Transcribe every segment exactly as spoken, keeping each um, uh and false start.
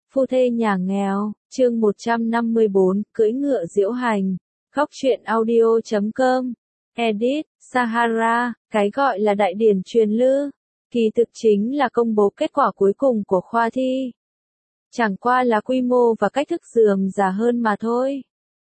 Phu thê nhà nghèo, chương một trăm năm mươi bốn, cưỡi ngựa diễu hành. Góc truyện audio chấm com. Edit, Sahara, cái gọi là đại điển truyền lư. Kỳ thực chính là công bố kết quả cuối cùng của khoa thi. Chẳng qua là quy mô và cách thức rườm rà hơn mà thôi.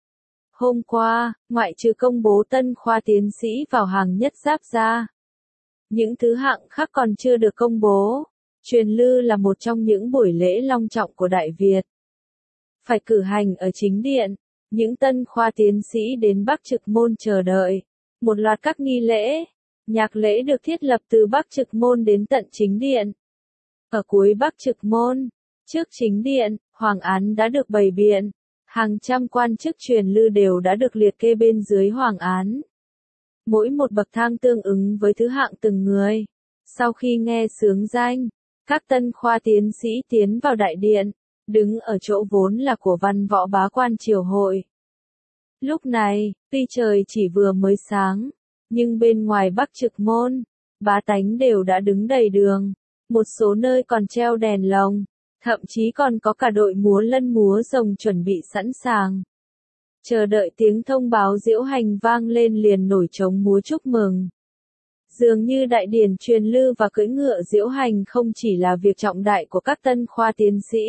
Hôm qua, ngoại trừ công bố tân khoa tiến sĩ vào hàng nhất giáp ra, những thứ hạng khác còn chưa được công bố. Truyền lư là một trong những buổi lễ long trọng của Đại Việt. Phải cử hành ở chính điện, những tân khoa tiến sĩ đến Bắc Trực Môn chờ đợi. Một loạt các nghi lễ, nhạc lễ được thiết lập từ Bắc Trực Môn đến tận chính điện. Ở cuối Bắc Trực Môn, trước chính điện, hoàng án đã được bày biện. Hàng trăm quan chức truyền lư đều đã được liệt kê bên dưới hoàng án. Mỗi một bậc thang tương ứng với thứ hạng từng người. Sau khi nghe xướng danh, các tân khoa tiến sĩ tiến vào đại điện, đứng ở chỗ vốn là của văn võ bá quan triều hội. Lúc này, tuy trời chỉ vừa mới sáng, nhưng bên ngoài Bắc Trực Môn, bá tánh đều đã đứng đầy đường. Một số nơi còn treo đèn lồng, thậm chí còn có cả đội múa lân múa rồng chuẩn bị sẵn sàng. Chờ đợi tiếng thông báo diễu hành vang lên liền nổi trống múa chúc mừng. Dường như đại điển truyền lư và cưỡi ngựa diễu hành không chỉ là việc trọng đại của các tân khoa tiến sĩ,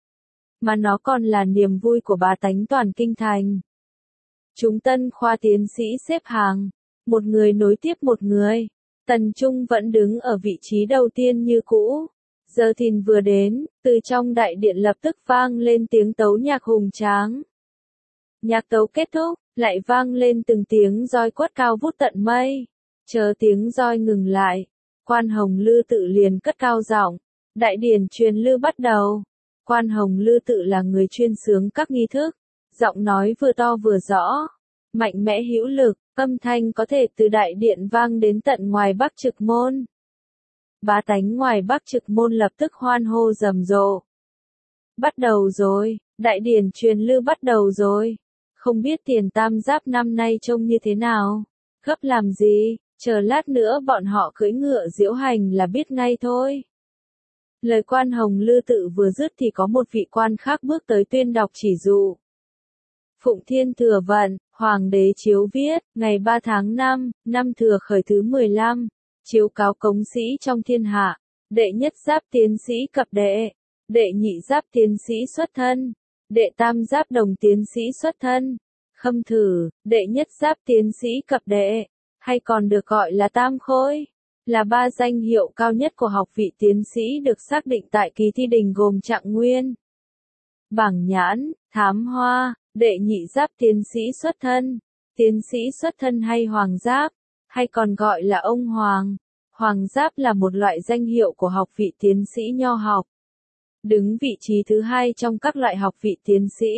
mà nó còn là niềm vui của bá tánh toàn kinh thành. Chúng tân khoa tiến sĩ xếp hàng, một người nối tiếp một người. Tần Trung vẫn đứng ở vị trí đầu tiên như cũ. Giờ thìn vừa đến, từ trong đại điện lập tức vang lên tiếng tấu nhạc hùng tráng. Nhạc tấu kết thúc, lại vang lên từng tiếng roi quất cao vút tận mây. Chờ tiếng roi ngừng lại, quan Hồng Lư Tự liền cất cao giọng, đại điển truyền lư bắt đầu. Quan Hồng Lư Tự là người chuyên xướng các nghi thức, giọng nói vừa to vừa rõ, mạnh mẽ hữu lực, âm thanh có thể từ đại điện vang đến tận ngoài Bắc Trực Môn. Bá tánh ngoài Bắc Trực Môn lập tức hoan hô rầm rộ. Bắt đầu rồi, đại điển truyền lư bắt đầu rồi. Không biết tiền tam giáp năm nay trông như thế nào? Gấp làm gì? Chờ lát nữa bọn họ cưỡi ngựa diễu hành là biết ngay thôi. Lời quan Hồng Lư Tự vừa dứt thì có một vị quan khác bước tới tuyên đọc chỉ dụ. Phụng Thiên Thừa Vận, Hoàng đế chiếu viết, ngày ba tháng năm, năm Thừa Khởi thứ mười lăm, chiếu cáo cống sĩ trong thiên hạ, đệ nhất giáp tiến sĩ cập đệ, đệ nhị giáp tiến sĩ xuất thân, đệ tam giáp đồng tiến sĩ xuất thân, khâm thử, đệ nhất giáp tiến sĩ cập đệ, hay còn được gọi là tam khôi, là ba danh hiệu cao nhất của học vị tiến sĩ được xác định tại kỳ thi đình gồm trạng nguyên, bảng nhãn, thám hoa, đệ nhị giáp tiến sĩ xuất thân, tiến sĩ xuất thân hay hoàng giáp, hay còn gọi là ông hoàng. Hoàng giáp là một loại danh hiệu của học vị tiến sĩ nho học, đứng vị trí thứ hai trong các loại học vị tiến sĩ.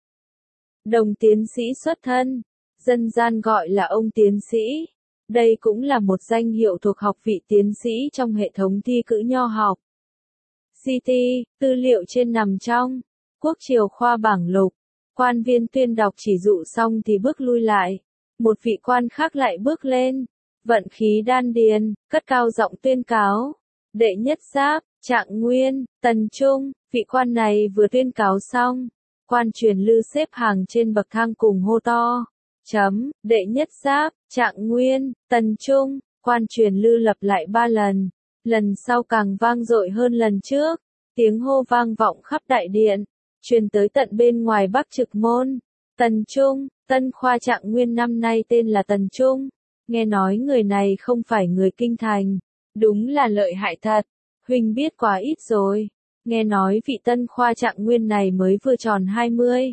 Đồng tiến sĩ xuất thân, dân gian gọi là ông tiến sĩ. Đây cũng là một danh hiệu thuộc học vị tiến sĩ trong hệ thống thi cử nho học. xê tê, tư liệu trên nằm trong Quốc triều khoa bảng lục. Quan viên tuyên đọc chỉ dụ xong thì bước lui lại. Một vị quan khác lại bước lên. Vận khí đan điền, cất cao giọng tuyên cáo. Đệ nhất giáp, trạng nguyên, Tần Trung. Vị quan này vừa tuyên cáo xong. Quan truyền lư xếp hàng trên bậc thang cùng hô to. Chấm, đệ nhất giáp, trạng nguyên, Tần Trung. Quan truyền lư lặp lại ba lần. Lần sau càng vang dội hơn lần trước. Tiếng hô vang vọng khắp đại điện, truyền tới tận bên ngoài Bắc Trực Môn. Tần Trung, tân khoa trạng nguyên năm nay tên là Tần Trung. Nghe nói người này không phải người kinh thành. Đúng là lợi hại thật. Huynh biết quá ít rồi. Nghe nói vị tân khoa trạng nguyên này mới vừa tròn hai mươi.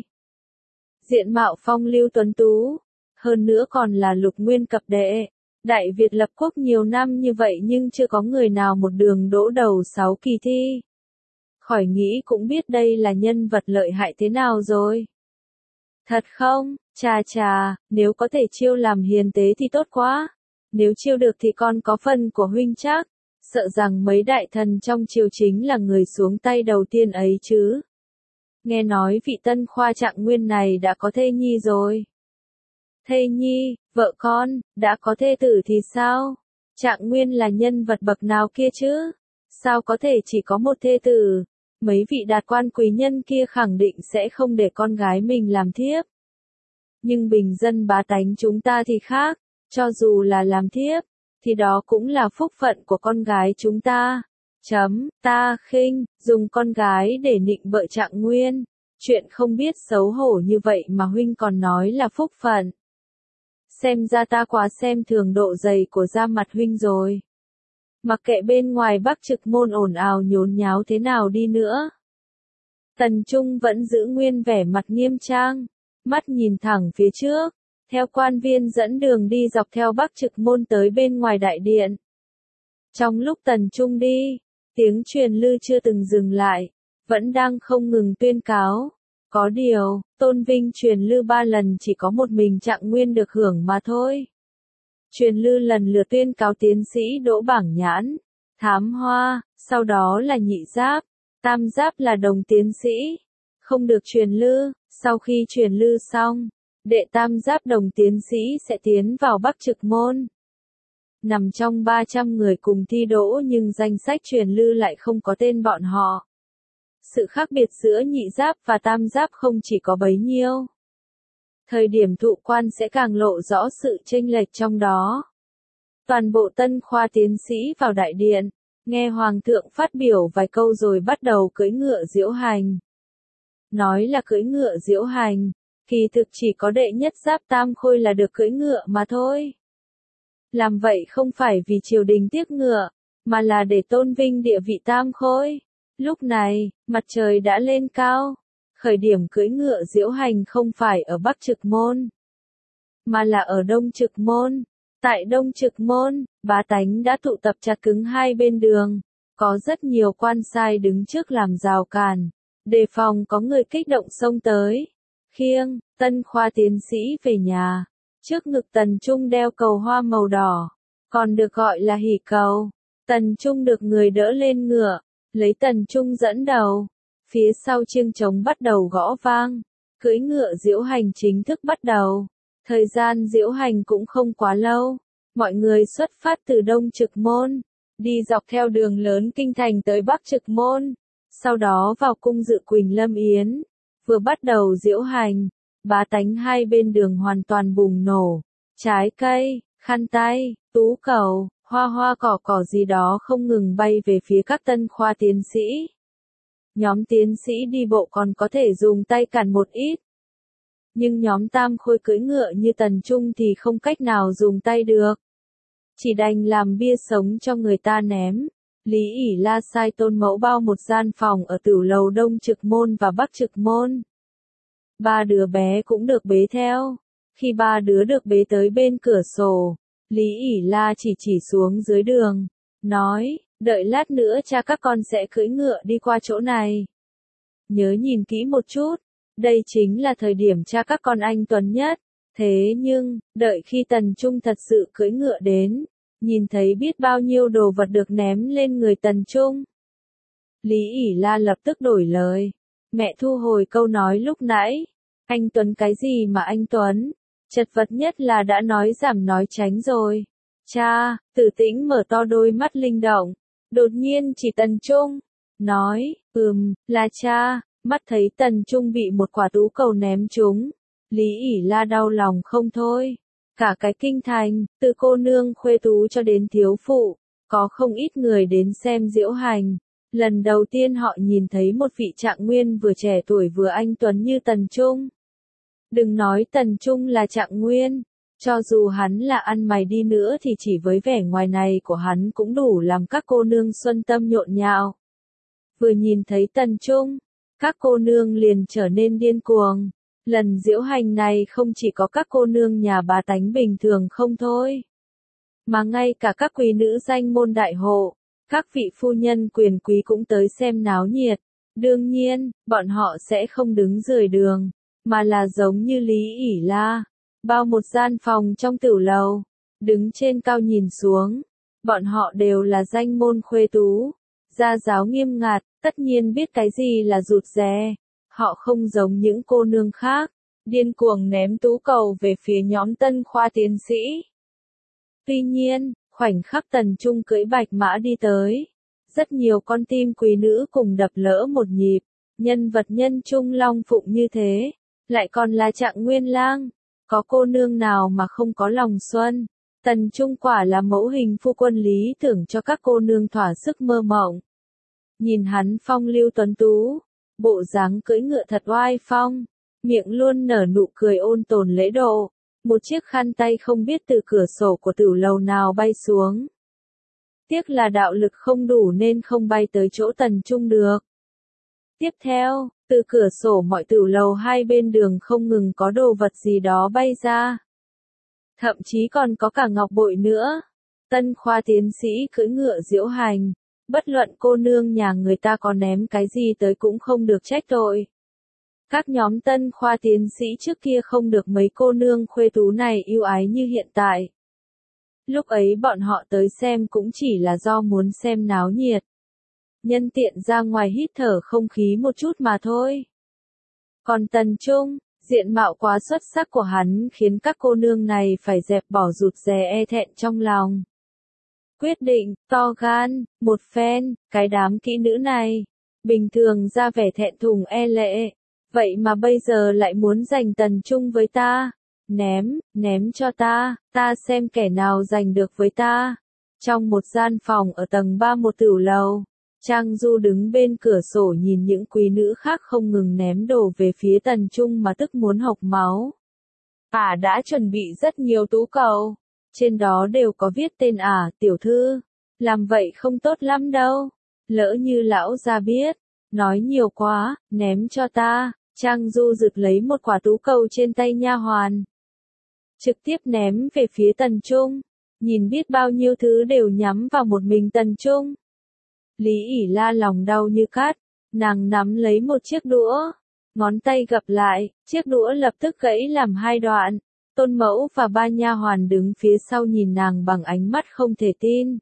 Diện mạo phong lưu tuấn tú. Hơn nữa còn là lục nguyên cập đệ. Đại Việt lập quốc nhiều năm như vậy nhưng chưa có người nào một đường đỗ đầu sáu kỳ thi. Khỏi nghĩ cũng biết đây là nhân vật lợi hại thế nào rồi. Thật không? Chà chà, nếu có thể chiêu làm hiền tế thì tốt quá. Nếu chiêu được thì con có phần của huynh chắc. Sợ rằng mấy đại thần trong triều chính là người xuống tay đầu tiên ấy chứ. Nghe nói vị tân khoa trạng nguyên này đã có thê nhi rồi. Thê nhi, vợ con, đã có thê tử thì sao? Trạng nguyên là nhân vật bậc nào kia chứ? Sao có thể chỉ có một thê tử? mấy vị đạt quan quý nhân kia khẳng định sẽ không để con gái mình làm thiếp. Nhưng bình dân bá tánh chúng ta thì khác, cho dù là làm thiếp, thì đó cũng là phúc phận của con gái chúng ta. Chấm, ta khinh, dùng con gái để nịnh bợ Trạng Nguyên. Chuyện không biết xấu hổ như vậy mà huynh còn nói là phúc phận. Xem ra ta quá xem thường độ dày của da mặt huynh rồi. Mặc kệ bên ngoài Bắc Trực Môn ồn ào nhốn nháo thế nào đi nữa, Tần Trung vẫn giữ nguyên vẻ mặt nghiêm trang, mắt nhìn thẳng phía trước, theo quan viên dẫn đường đi dọc theo Bắc Trực Môn tới bên ngoài đại điện. Trong lúc Tần Trung đi, tiếng truyền lư chưa từng dừng lại, vẫn đang không ngừng tuyên cáo. Có điều, tôn vinh truyền lư ba lần chỉ có một mình Trạng Nguyên được hưởng mà thôi. Truyền lư lần lượt tuyên cáo tiến sĩ Đỗ Bảng Nhãn, Thám Hoa, sau đó là Nhị Giáp, Tam Giáp là đồng tiến sĩ. Không được truyền lư, sau khi truyền lư xong, đệ Tam Giáp đồng tiến sĩ sẽ tiến vào Bắc Trực Môn. Nằm trong ba trăm người cùng thi đỗ nhưng danh sách truyền lư lại không có tên bọn họ. Sự khác biệt giữa Nhị Giáp và Tam Giáp không chỉ có bấy nhiêu. Thời điểm thụ quan sẽ càng lộ rõ sự chênh lệch trong đó. Toàn bộ tân khoa tiến sĩ vào đại điện, nghe Hoàng thượng phát biểu vài câu rồi bắt đầu cưỡi ngựa diễu hành. Nói là cưỡi ngựa diễu hành, kỳ thực chỉ có đệ nhất Giáp Tam Khôi là được cưỡi ngựa mà thôi. Làm vậy không phải vì triều đình tiếc ngựa, mà là để tôn vinh địa vị Tam Khôi. Lúc này, mặt trời đã lên cao. Khởi điểm cưỡi ngựa diễu hành không phải ở Bắc Trực Môn, mà là ở Đông Trực Môn. Tại Đông Trực Môn, bá tánh đã tụ tập chặt cứng hai bên đường. Có rất nhiều quan sai đứng trước làm rào cản, đề phòng có người kích động xông tới. Khiêng, tân khoa tiến sĩ về nhà. Trước ngực Tần Trung đeo cầu hoa màu đỏ, còn được gọi là hỷ cầu. Tần Trung được người đỡ lên ngựa, lấy Tần Trung dẫn đầu. Phía sau chiêng trống bắt đầu gõ vang, cưỡi ngựa diễu hành chính thức bắt đầu. Thời gian diễu hành cũng không quá lâu, mọi người xuất phát từ Đông Trực Môn, đi dọc theo đường lớn kinh thành tới Bắc Trực Môn, sau đó vào cung dự Quỳnh Lâm Yến. Vừa bắt đầu diễu hành, bá tánh hai bên đường hoàn toàn bùng nổ, trái cây, khăn tay, tú cầu, hoa hoa cỏ cỏ gì đó không ngừng bay về phía các tân khoa tiến sĩ. Nhóm tiến sĩ đi bộ còn có thể dùng tay cản một ít. Nhưng nhóm Tam Khôi cưỡi ngựa như Tần Trung thì không cách nào dùng tay được. Chỉ đành làm bia sống cho người ta ném. Lý ỷ La sai Tôn Mẫu bao một gian phòng ở tửu lầu Đông Trực Môn và Bắc Trực Môn. Ba đứa bé cũng được bế theo. Khi ba đứa được bế tới bên cửa sổ, Lý ỷ La chỉ chỉ xuống dưới đường, nói, đợi lát nữa cha các con sẽ cưỡi ngựa đi qua chỗ này. Nhớ nhìn kỹ một chút, đây chính là thời điểm cha các con anh tuấn nhất. Thế nhưng, đợi khi Tần Trung thật sự cưỡi ngựa đến, nhìn thấy biết bao nhiêu đồ vật được ném lên người Tần Trung. Lý ỷ La lập tức đổi lời. Mẹ thu hồi câu nói lúc nãy. Anh Tuấn cái gì mà anh Tuấn? Chật vật nhất là đã nói giảm nói tránh rồi. Cha, Tử Tĩnh mở to đôi mắt linh động. Đột nhiên chỉ Tần Trung. Nói, ừm, là cha. Mắt thấy Tần Trung bị một quả tú cầu ném trúng. Lý ỷ La đau lòng không thôi. Cả cái kinh thành, từ cô nương khuê tú cho đến thiếu phụ, có không ít người đến xem diễu hành. Lần đầu tiên họ nhìn thấy một vị Trạng Nguyên vừa trẻ tuổi vừa anh tuấn như Tần Trung. Đừng nói Tần Trung là Trạng Nguyên, cho dù hắn là ăn mày đi nữa thì chỉ với vẻ ngoài này của hắn cũng đủ làm các cô nương xuân tâm nhộn nhạo. Vừa nhìn thấy Tần Trung, các cô nương liền trở nên điên cuồng. Lần diễu hành này không chỉ có các cô nương nhà bá tánh bình thường không thôi, mà ngay cả các quý nữ danh môn đại hộ, các vị phu nhân quyền quý cũng tới xem náo nhiệt. Đương nhiên, bọn họ sẽ không đứng rời đường, mà là giống như Lý ỷ La, bao một gian phòng trong tửu lầu, đứng trên cao nhìn xuống. Bọn họ đều là danh môn khuê tú, gia giáo nghiêm ngặt, tất nhiên biết cái gì là rụt rè. Họ không giống những cô nương khác, điên cuồng ném tú cầu về phía nhóm tân khoa tiến sĩ. Tuy nhiên, khoảnh khắc Tần Trung cưỡi bạch mã đi tới, Rất nhiều con tim quý nữ cùng đập lỡ một nhịp, nhân vật nhân trung long phụng như thế, lại còn là Trạng Nguyên Lang, có cô nương nào mà không có lòng xuân. Tần Trung quả là mẫu hình phu quân lý tưởng cho các cô nương thỏa sức mơ mộng. Nhìn hắn phong lưu tuấn tú, bộ dáng cưỡi ngựa thật oai phong, miệng luôn nở nụ cười ôn tồn lễ độ, một chiếc khăn tay không biết từ cửa sổ của tửu lầu nào bay xuống. Tiếc là đạo lực không đủ nên không bay tới chỗ Tần Trung được. Tiếp theo, từ cửa sổ mọi tửu lầu hai bên đường không ngừng có đồ vật gì đó bay ra. Thậm chí còn có cả ngọc bội nữa. Tân khoa tiến sĩ cưỡi ngựa diễu hành, bất luận cô nương nhà người ta có ném cái gì tới cũng không được trách tội. Các nhóm tân khoa tiến sĩ trước kia không được mấy cô nương khuê tú này yêu ái như hiện tại. Lúc ấy bọn họ tới xem cũng chỉ là do muốn xem náo nhiệt. Nhân tiện ra ngoài hít thở không khí một chút mà thôi. Còn Tần Trung, diện mạo quá xuất sắc của hắn khiến các cô nương này phải dẹp bỏ rụt rè e thẹn trong lòng. Quyết định, to gan, một phen, cái đám kỹ nữ này, bình thường ra vẻ thẹn thùng e lệ, vậy mà bây giờ lại muốn giành Tần Trung với ta. Ném, ném cho ta, ta xem kẻ nào giành được với ta. Trong một gian phòng ở tầng ba một tửu lầu, Trang Du đứng bên cửa sổ nhìn những quý nữ khác không ngừng ném đồ về phía Tần Trung mà tức muốn hộc máu. Ả đã chuẩn bị rất nhiều tú cầu, trên đó đều có viết tên ả, tiểu thư. Làm vậy không tốt lắm đâu, lỡ như lão gia biết, nói nhiều quá, ném cho ta. Trang Du rực lấy một quả tú cầu trên tay nha hoàn, trực tiếp ném về phía Tần Trung, nhìn biết bao nhiêu thứ đều nhắm vào một mình Tần Trung. Lý ỉ La lòng đau như cắt, nàng nắm lấy một chiếc đũa, ngón tay gập lại, chiếc đũa lập tức gãy làm hai đoạn. Tôn Mẫu và ba nha hoàn đứng phía sau nhìn nàng bằng ánh mắt không thể tin.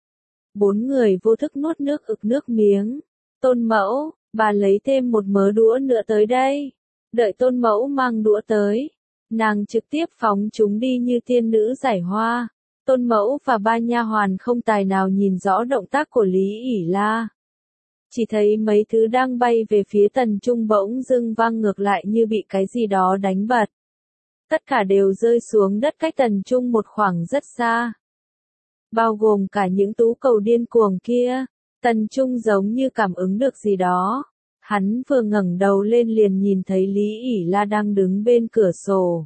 Bốn người vô thức nuốt nước ực nước miếng. Tôn Mẫu, bà lấy thêm một mớ đũa nữa tới đây. Đợi Tôn Mẫu mang đũa tới, nàng trực tiếp phóng chúng đi như tiên nữ giải hoa. Tôn Mẫu và ba nha hoàn không tài nào nhìn rõ động tác của Lý ỉ La. Chỉ thấy mấy thứ đang bay về phía Tần Trung bỗng dưng vang ngược lại như bị cái gì đó đánh bật. Tất cả đều rơi xuống đất cách Tần Trung một khoảng rất xa. Bao gồm cả những tú cầu điên cuồng kia. Tần Trung giống như cảm ứng được gì đó. Hắn vừa ngẩng đầu lên liền nhìn thấy Lý ỉ La đang đứng bên cửa sổ.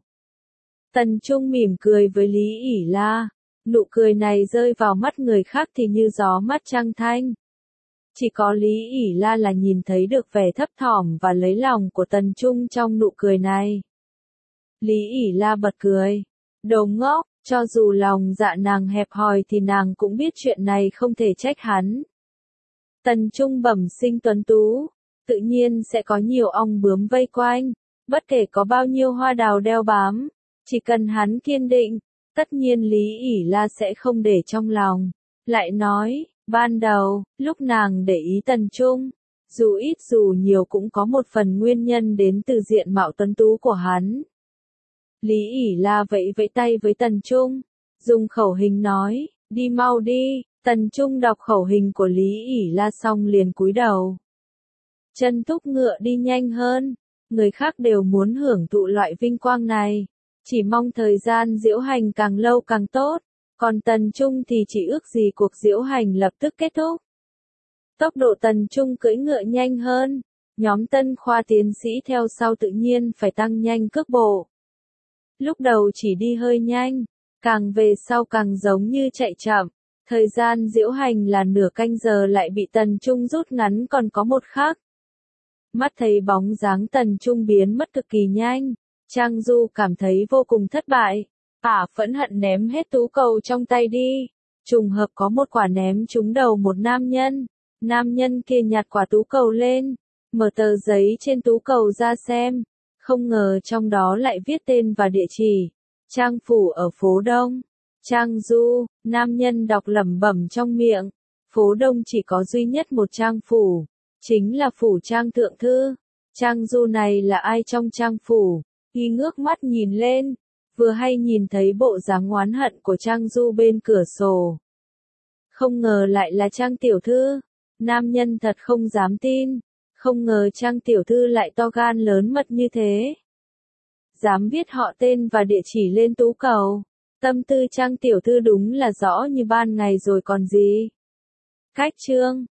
Tần Trung mỉm cười với Lý ỉ La. Nụ cười này rơi vào mắt người khác thì như gió mắt trăng thanh. Chỉ có Lý ỉ La là nhìn thấy được vẻ thấp thỏm và lấy lòng của Tần Trung trong nụ cười này. Lý ỉ La bật cười. Đồ ngốc, cho dù lòng dạ nàng hẹp hòi thì nàng cũng biết chuyện này không thể trách hắn. Tần Trung bẩm sinh tuấn tú, tự nhiên sẽ có nhiều ong bướm vây quanh, bất kể có bao nhiêu hoa đào đeo bám, chỉ cần hắn kiên định, tất nhiên Lý ỉ La sẽ không để trong lòng. Lại nói, ban đầu, lúc nàng để ý Tần Trung, dù ít dù nhiều cũng có một phần nguyên nhân đến từ diện mạo tuấn tú của hắn. Lý ỉ La vẫy vẫy tay với Tần Trung, dùng khẩu hình nói, đi mau đi. Tần Trung đọc khẩu hình của Lý ỉ La xong liền cúi đầu. Chân thúc ngựa đi nhanh hơn, người khác đều muốn hưởng thụ loại vinh quang này, chỉ mong thời gian diễu hành càng lâu càng tốt, còn Tần Trung thì chỉ ước gì cuộc diễu hành lập tức kết thúc. Tốc độ Tần Trung cưỡi ngựa nhanh hơn, nhóm tân khoa tiến sĩ theo sau tự nhiên phải tăng nhanh cước bộ. Lúc đầu chỉ đi hơi nhanh, càng về sau càng giống như chạy chậm. Thời gian diễu hành là nửa canh giờ lại bị Tần Trung rút ngắn còn có một khắc. Mắt thấy bóng dáng Tần Trung biến mất cực kỳ nhanh, Trang Du cảm thấy vô cùng thất bại. Ả phẫn hận ném hết tú cầu trong tay đi. Trùng hợp có một quả ném trúng đầu một nam nhân. Nam nhân kia nhặt quả tú cầu lên, mở tờ giấy trên tú cầu ra xem. Không ngờ trong đó lại viết tên và địa chỉ. Trang phủ ở phố Đông. Trang Du, nam nhân đọc lẩm bẩm trong miệng. Phố Đông chỉ có duy nhất một trang phủ, chính là phủ Trang thượng thư. Trang Du này là ai trong Trang phủ? Y ngước mắt nhìn lên, vừa hay nhìn thấy bộ dáng oán hận của Trang Du bên cửa sổ. Không ngờ lại là Trang tiểu thư, Nam nhân thật không dám tin, không ngờ Trang tiểu thư lại to gan lớn mật như thế. Dám viết họ tên và địa chỉ lên tú cầu. Tâm tư Trang tiểu thư đúng là rõ như ban ngày rồi còn gì. Khách trương,